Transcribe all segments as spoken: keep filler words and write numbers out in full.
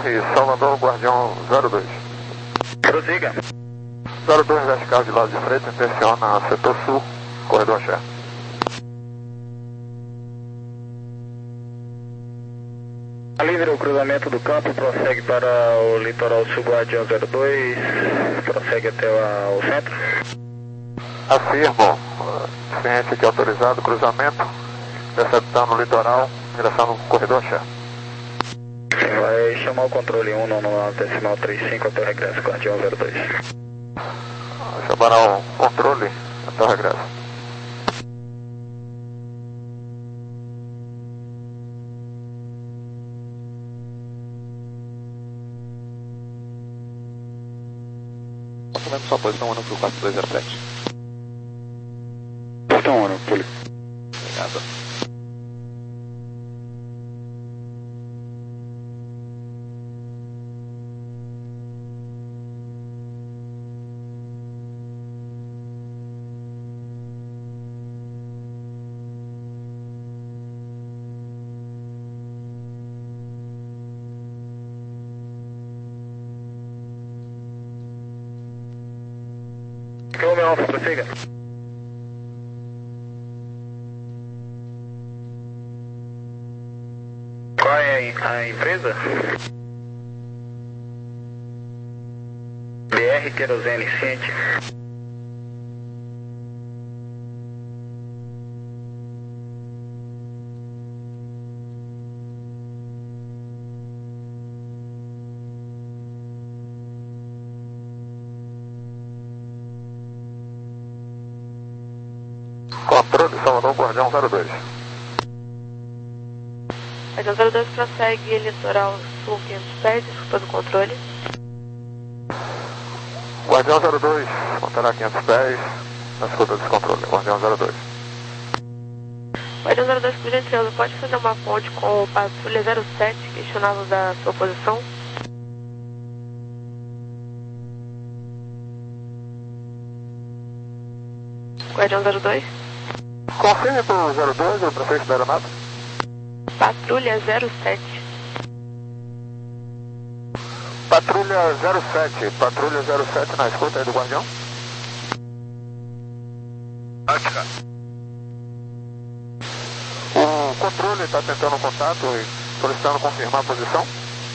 Torre Salvador, Guardião zero dois. Prossiga. zero dois vertical de lado de frente, intenciona setor sul, corredor Axé. Livre o cruzamento do campo, prossegue para o litoral sul, Guardião zero dois, prossegue até o centro. Afirmo, ciente que autorizado, cruzamento, interceptando o litoral, direção no corredor Axé. Vai chamar o controle um no, no decimal trinta e cinco até o regresso, Guardião zero dois. Chamará o controle até o regresso. Comendo sua posição, ano para o quatro dois zero sete. Portão ano, público. Obrigado. Então, meu alfa, prossiga. Qual é a, a empresa? B R Querosene, ciente. Controle Salvador, Guardião zero dois. Guardião zero dois prossegue litoral sul quinhentos pés, desculpa do controle. Guardião zero dois, manterá quinhentos pés, na escuta desse controle, Guardião zero dois. Guardião zero dois, por gentileza, pode fazer uma ponte com o patrulha zero sete, questioná-lo da sua posição? Guardião zero dois. Confirme para o zero dois, o prefeito da aeronave. Patrulha zero sete. Patrulha zero sete, patrulha zero sete na escuta aí do Guardião. Ótica. O controle está tentando contato e solicitando confirmar a posição.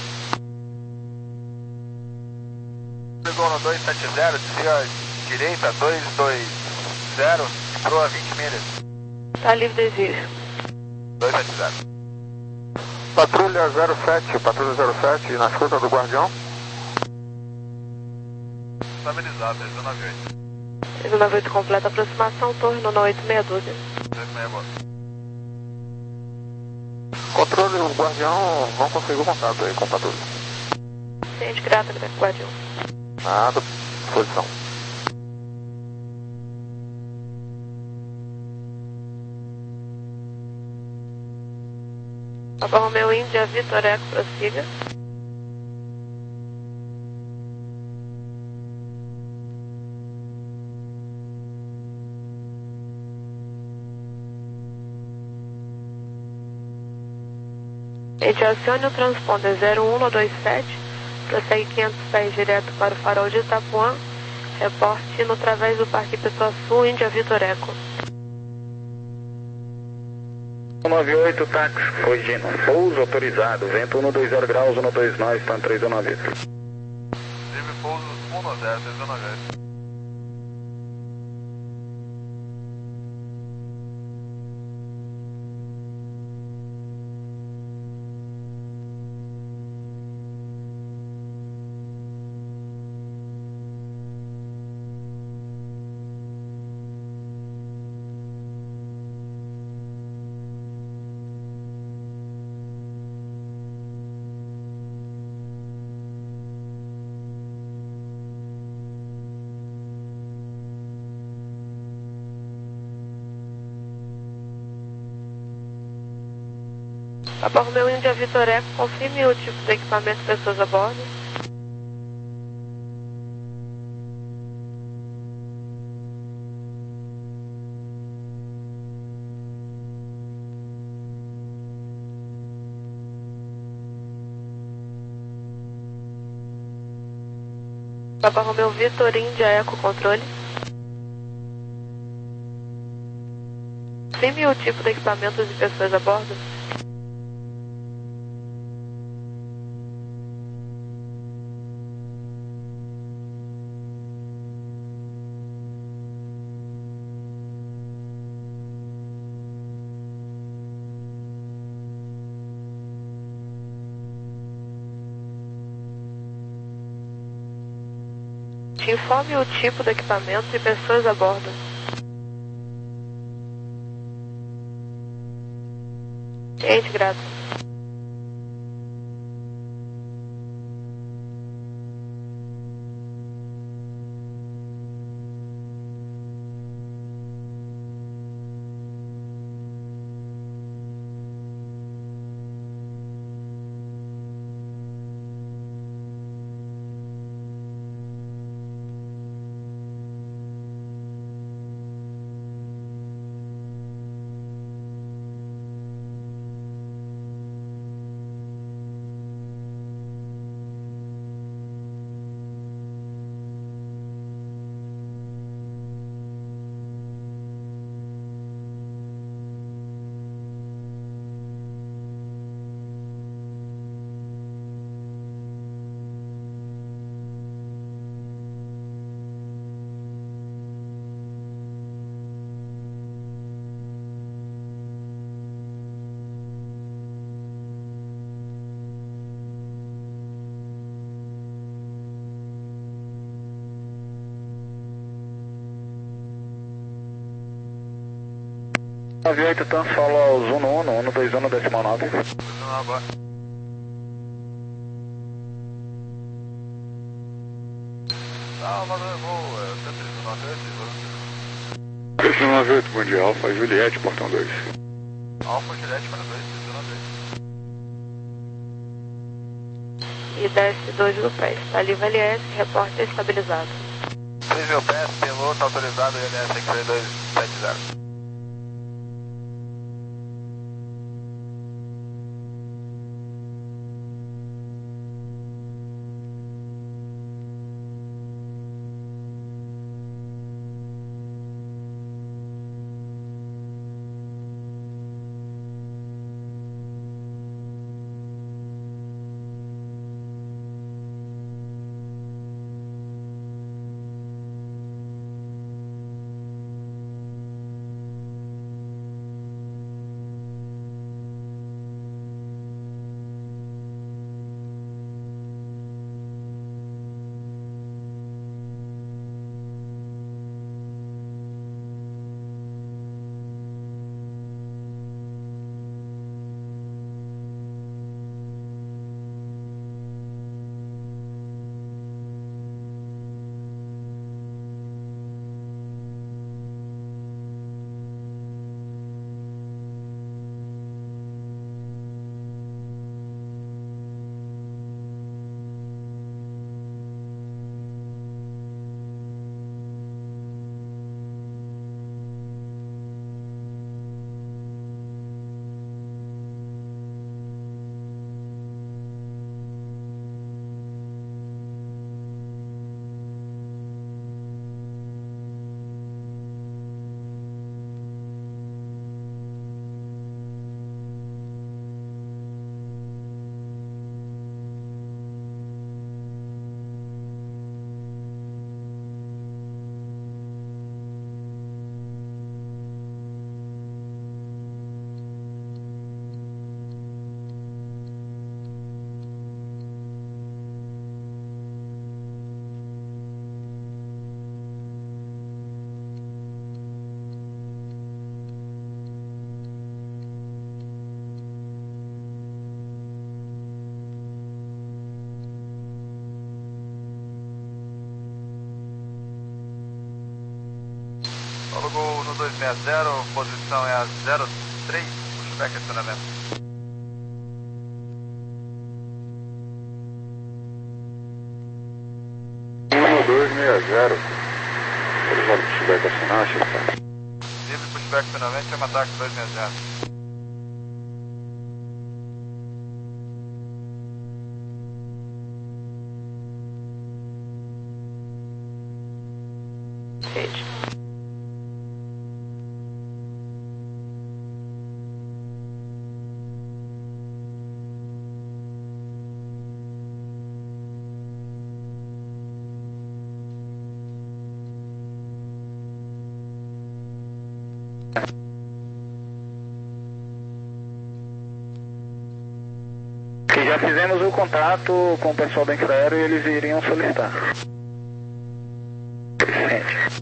Pegou no dois sete zero, desvia direita, dois dois zero, proa vinte milhas. Tá livre desvio. dois sete zero. Patrulha zero sete, patrulha zero sete na escuta do Guardião. Estabilizado, três nove oito. três nove oito completa aproximação, torre no oito seis doze. dois seis boa. Controle, o Guardião não conseguiu contato aí com o patrulha. Ciente, grata, Guardião. Nada, posição. Alfa Romeo Índia, Vitor Eco, prossiga. Gente, acione o transponder zero um no dois sete, prossegue quinhentos pés direto para o farol de Itapuã, reporte no través do Parque Pessoa Sul, Índia, Vitor Eco. um nove oito, táxi, corrigindo. Pouso autorizado, vento cento e vinte graus, cento e vinte e nove, stand três nove oito. Livre pouso um zero, três nove oito. Alfa Romeo Índia, Vitor Eco, confirme o tipo de equipamento e pessoas a bordo. Papa Romeu Vitor Índia Eco Controle. Confirme o tipo de equipamentos e pessoas a bordo. Informe o tipo do equipamento e pessoas a bordo. Ciente, grato. nove oito Tan solo aos um um um, um dois um decimal nove. Agora. Salvador, voo, é cento e nove oito. cento e nove oito, bom dia, Alfa Juliette, portão dois. Alfa Juliette para dois, cento e nove oito. E desce dois mil pés. Tá livre L S, reporte estabilizado. três mil pés, piloto autorizado, L S X dois sete zero. Gol no dois seis zero, posição é a zero três, pushback acionamento. um dois seis zero, autorizado pushback acionar, chefe. Livre pushback acionamento, chama ataque dois seis zero. Rede. Que já fizemos o contato com o pessoal do infraero e eles iriam solicitar. Sente.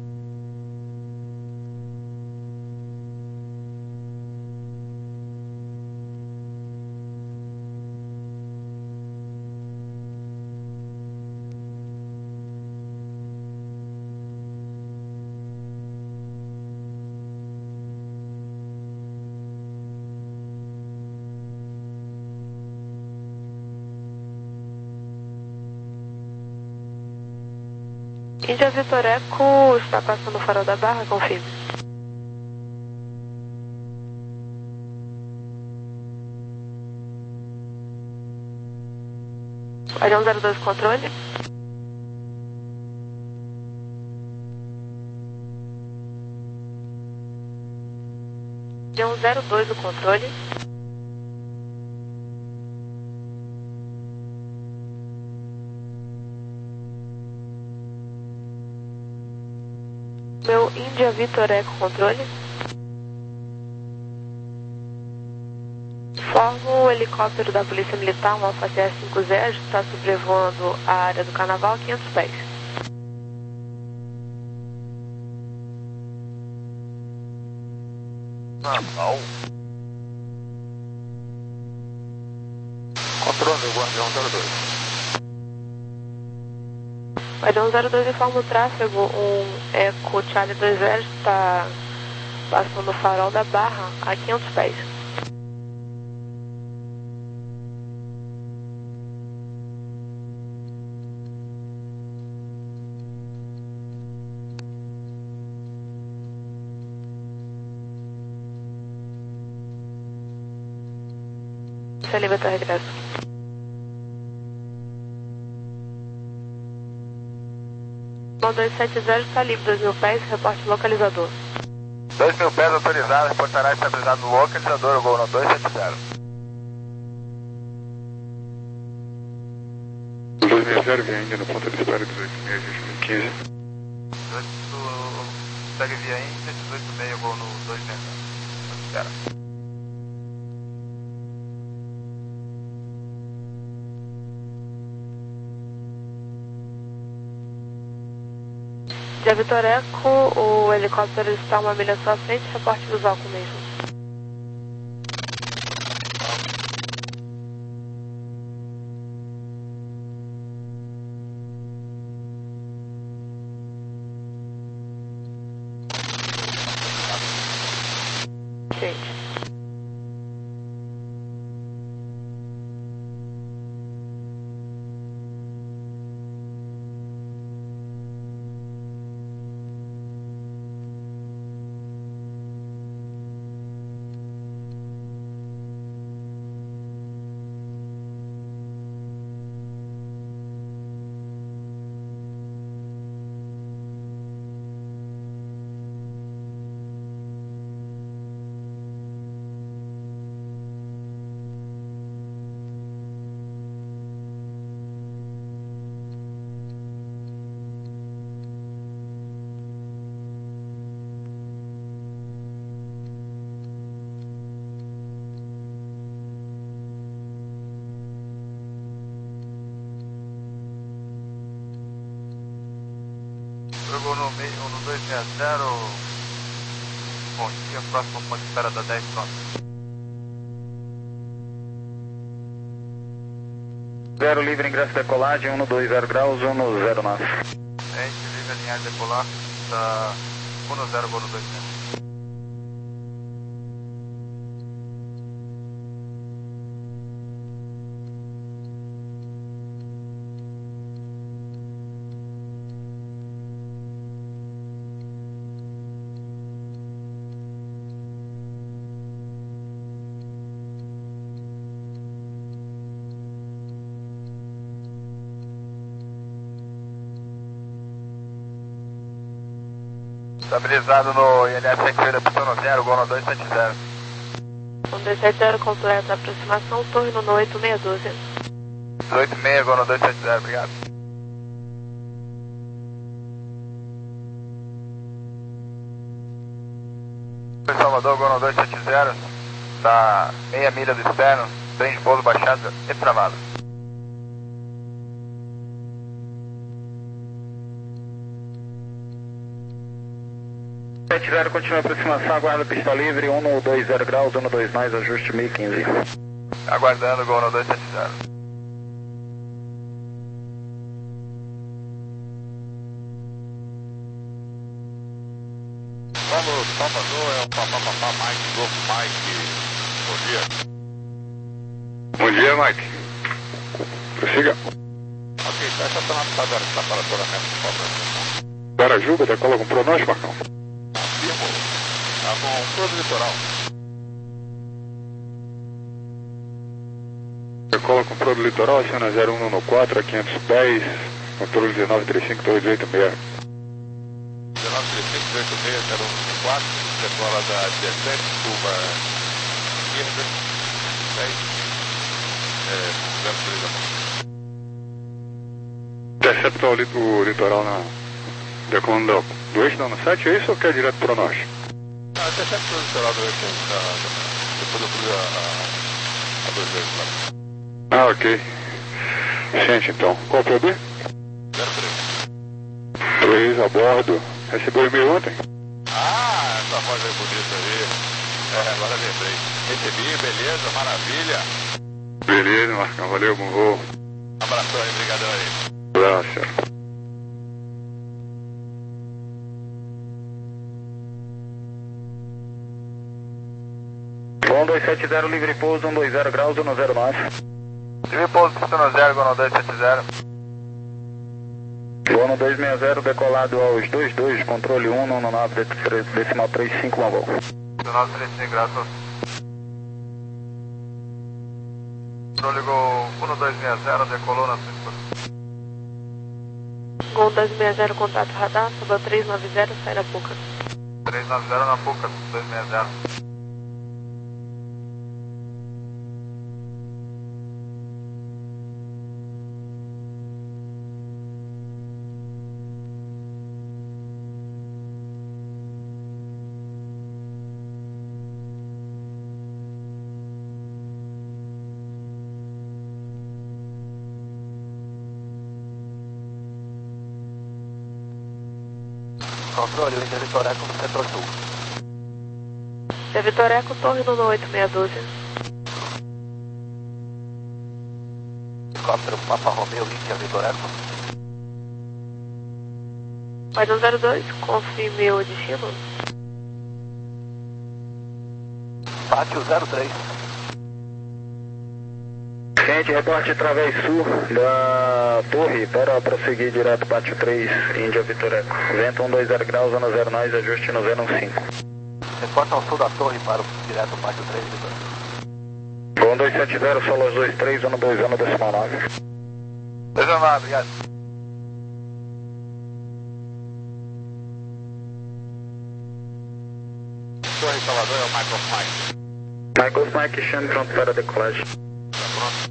Índia Vitor Eco está passando o farol da Barra, confirme. Guardião zero dois, controle. Guardião zero dois, o controle. Meu Índia Vitor Eco, controle. Formo o helicóptero da Polícia Militar, um Alfa C S cinco zero, está sobrevoando a área do Carnaval a quinhentos pés. Carnaval? Controle, Guardião zero dois. Guardião zero dois informa o tráfego, um Eco Charlie dois zero está passando o farol da Barra a quinhentos pés. Você livre teu regresso. Bom, dois sete zero está livre, dois mil pés, reporte localizador. dois mil pés autorizado, reportará estabilizado no localizador, voo no dois sete zero. dois seis zero, via Índia no ponto de espera dezoito seis, dois mil e quinze. Segue via Índia, dezoito seis, voo no dois sete zero. Espera. Índia Vitor Eco, o helicóptero está uma milha à sua frente, reporte visual com o mesmo. Gente. Jogou no meio, no dois seis zero. Bom dia, próximo ponto de espera da dez, pronto. Zero livre, ingresso de decolagem, um no dois zero graus, um no zero nove. Gente, livre, alinhar de decolar, está um no zero, voo no dois zero. Estabilizado no I N S sete feira, pistão zero, Gol no dois sete zero. um dois sete zero completa a aproximação, torre no oito meia dúzia. oito seis, Gol no dois sete zero, obrigado. Salvador, Gol no dois sete zero, está meia milha do externo, trem de pouso baixado e travado. sete zero, continua a aproximação, aguarda pista livre, um no dois zero graus, um no dois mais, ajuste mil e quinze. Aguardando, Gol no dois sete zero. Vamos, Salvador, é o papapá Mike, Golfo Mike. Bom dia. Bom dia, Mike. Prossiga. Ok, está estacionado para dar essa paratoramento, por favor. Guarajuba, decola com pronóstico, Marcão? Afirmo. Está com todo o litoral. Decola com todo o litoral, aciona zero um no quatro a quinhentos pés, controle dezenove trinta e cinco, torre dezoito seis. dezenove trinta e cinco, dezoito seis, zero um no quatro, decola da dezessete, curva esquerda, dez, zero três a mão. Intercepta o litoral na decolando do eixo da sete, é isso ou quer direto para nós? Ah, intercepta o litoral do eixo, depois eu fui a, a dois vezes lá. Ah, ok. Sente então. Qual o P B? zero três. três a bordo. Recebeu o e-mail ontem? Ah, essa voz é bonita aí. É, agora lembrei. Recebi, beleza, maravilha. Beleza, Marcão, valeu, bom voo. Abração aí, brigadão aí. Abraço. um dois sete zero, livre pouso, um dois zero graus, um no zero nove. Livre pouso, pistão zero, Gol no dois sete zero. Gol no dois seis zero, decolado aos dois dois, controle um, no nove, decimal três cinco, uma volta. dezenove trinta e cinco, graças. Controle Gol um dois seis zero, decolou na sua. Gol dois seis zero, contato radar, suba três nove zero, sai na Puca. três nove zero na Puca, dois seis zero. Controle, o Índia Vitoreco no setor sul. Índia Vitoreco, torre no oito meia dúzia. Helicóptero Papa Romeo, Índia Vitoreco. Pode um zero dois, confirme o destino. Pátio zero três. Gente, reporte através sul da torre para prosseguir direto Pátio três, Índia Vitoreco. Vento um dois zero graus, zona zero nós, ajuste no zero um cinco. Reporta ao sul da torre para o direto Pátio três, Vitoreco. um dois sete zero, solo dois três, zona dois zero decimal nove. dois nove, obrigado. Torre Salvador é o Michael Mike. Michael Mike, chame pronto para decolagem. Tá pronto?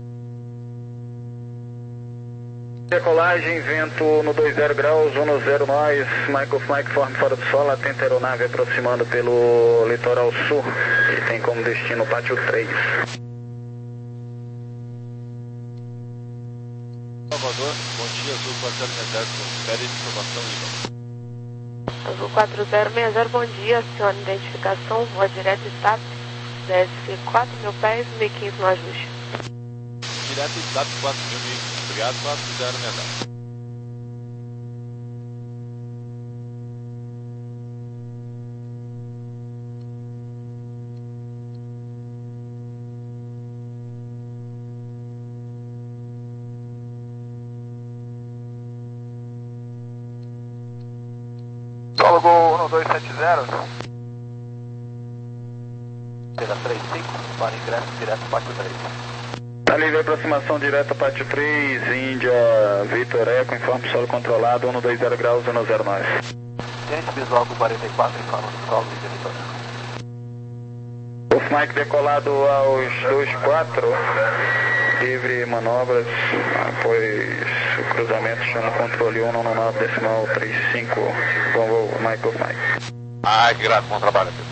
Decolagem, vento no dois zero graus, um no zero nós, Michael Mike forme fora do solo, atenta a aeronave aproximando pelo litoral sul e tem como destino o Pátio três. Salvador, bom dia, Azul quatro zero seis zero, confere informação Lima. Azul quatro zero seis zero, bom dia, acione identificação, voa direto e S A P, desce quatro mil pés, mil e quinze no ajuste. Direto e S A P quatro mil, obrigado, quatro zero seis zero. Solo Gol um dois sete zero. Pela três cinco, para ingresso direto Pátio três. Tá livre aproximação direta Pátio três, Índia Vitoreco, informe solo controlado, um no dois zero graus, um no zero nós. Gente, visual com quarenta e quatro e fala do solo de Vitória. Golf Mike decolado aos dois quatro, livre manobras, após o cruzamento, chama controle um no nove decimal trinta e cinco, bom voo, Mike Golf Mike. Ai, que grato, bom trabalho, Pedro.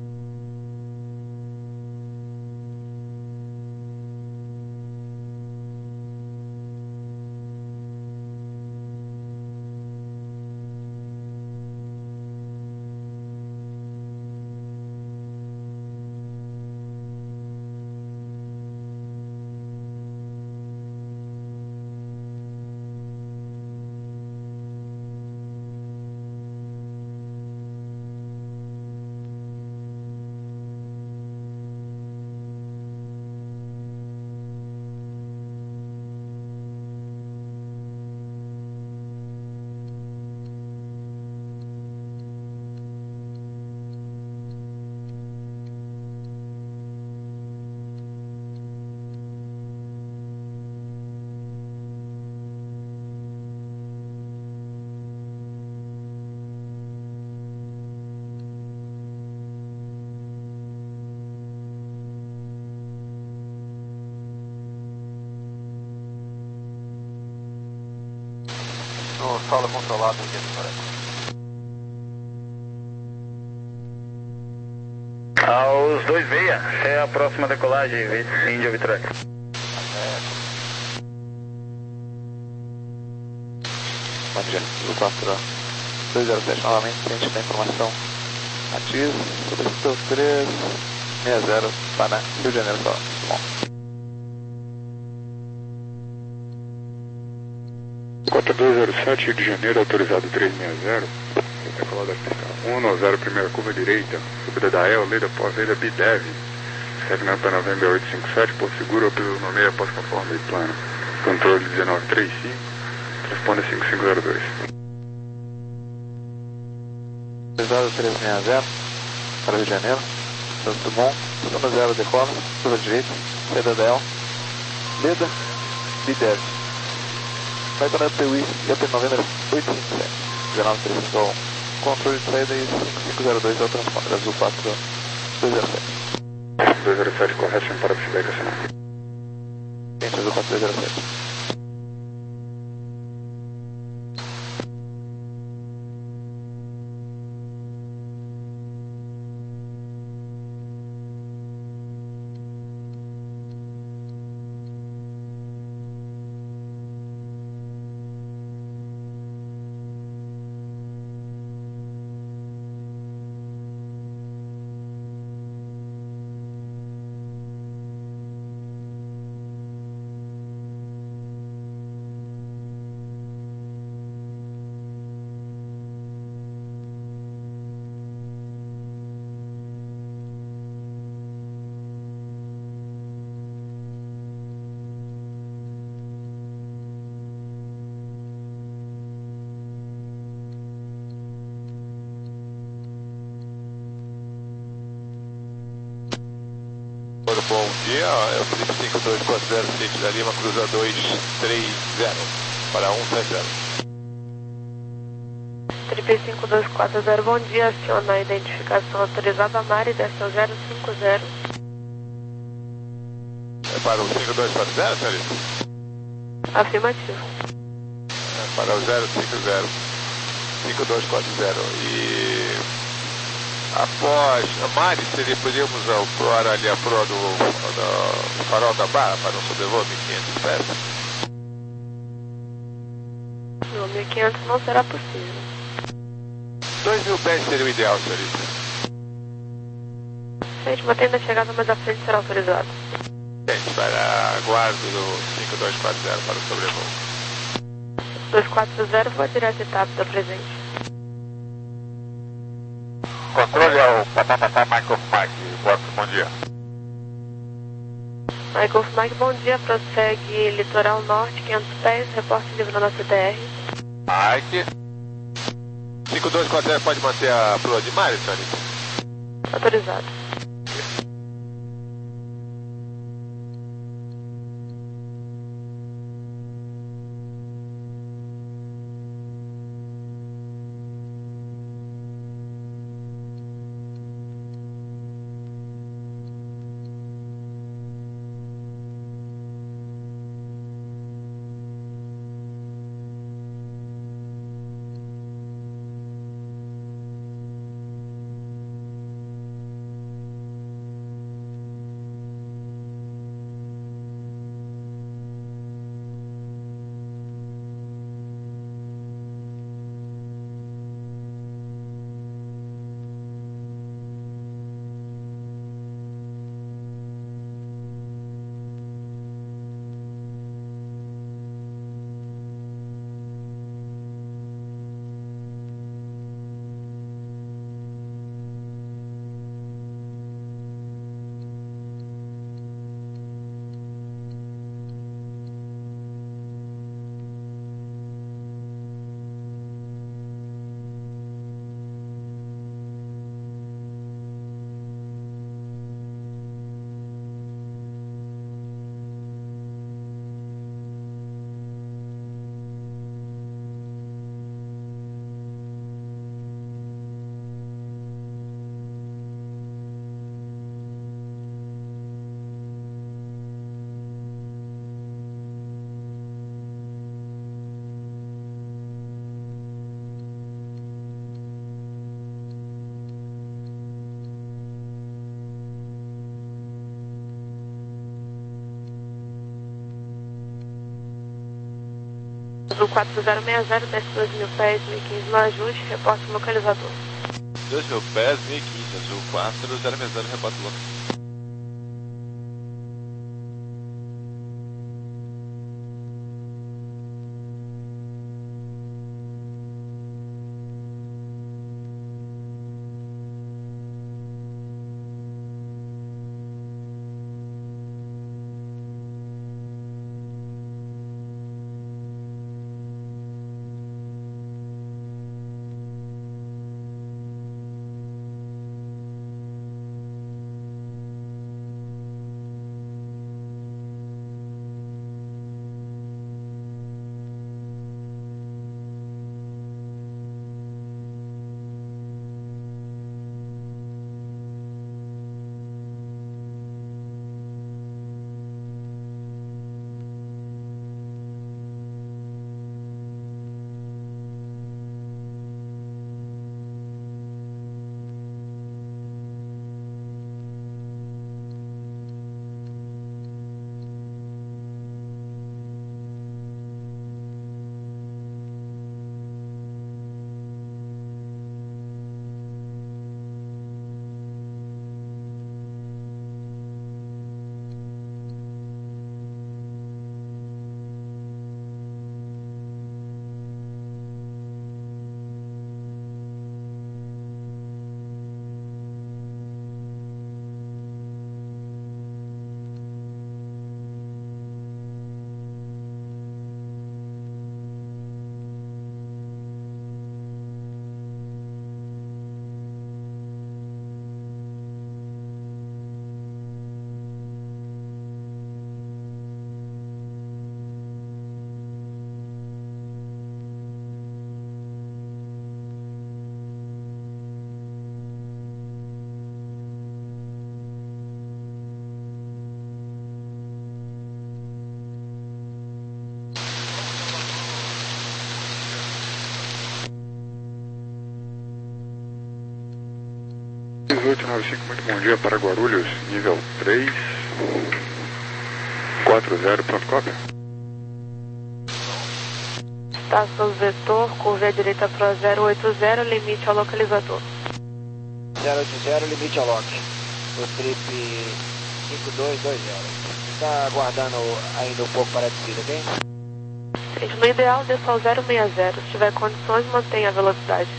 No solo controlado de Vitória. Aos dois meia, é a próxima decolagem, Índia Vitória. Bom dia, do quatro dois zero sete novamente, frente da informação ativa, solicitou três seis zero para Rio de Janeiro, só. Bom. quatro dois zero sete, Rio de Janeiro, autorizado três seis zero. Decolado da pista um nove zero, primeira curva direita, subida da E L, lei da pós-lei B D E V. sete nove para novembro oito cinco sete, por seguro, ou pelo nome após conforme plano. Controle dezenove trinta e cinco, responde cinco cinco zero dois. Autorizado três seis zero para Rio de Janeiro, tudo bom, tudo zero decola, curva direita, saída da E L, Leda, B D E V. Vai para a T U I, I A P novembro oito cinco sete, dezenove trinta e cinco, controle de saída e cinco cinco zero dois é o transponder azul quatro dois zero sete. dois zero sete, correção para feedback assinado. Gente, azul quatro dois zero sete. Bom dia, é o Felipe cinco dois quatro zero, City da Lima, cruza dois três zero para um sete zero. Felipe cinco dois quatro zero, bom dia, aciona a identificação autorizada a Mari, desce ao zero cinco zero. É para o cinco dois quatro zero, Felipe? Afirmativo. É para o zero cinco zero, cinco dois quatro zero e... Após a Mari, seria, podíamos proar ali a proa do, do farol da Barra para um sobrevoo mil e quinhentos pés? Não, mil e quinhentos não será possível. dois mil pés seria o ideal, senhorita. Gente, mantendo a chegada mais à frente será autorizado. Gente, para aguardo do cinco dois quatro zero para o sobrevoo. dois quatro zero, vou direto etapa da presente. Controle ao Papapá Michael Mike, Boa, bom dia. Michael Mike, bom dia, prossegue litoral norte, quinhentos pés, reporte livrando a C T R. Mike. cinco dois quatro zero pode manter a proa de Mari, senhorita? Autorizado. Azul quatro zero seis zero, desce dois mil pés, mil e quinze no ajuste, reporte localizador. dois mil pés, mil e quinze, Azul quatro zero seis zero, reporte localizador. dezoito noventa e cinco, muito bom dia para Guarulhos, nível três quatro zero, pronto, cópia. Estação Vetor, curva à direita para zero oito zero, limite ao localizador. zero oito zero, limite ao lock. O trip cinco dois dois zero. Está aguardando ainda um pouco para a descida, ok? No ideal, desça ao zero seis zero. Se tiver condições, mantenha a velocidade.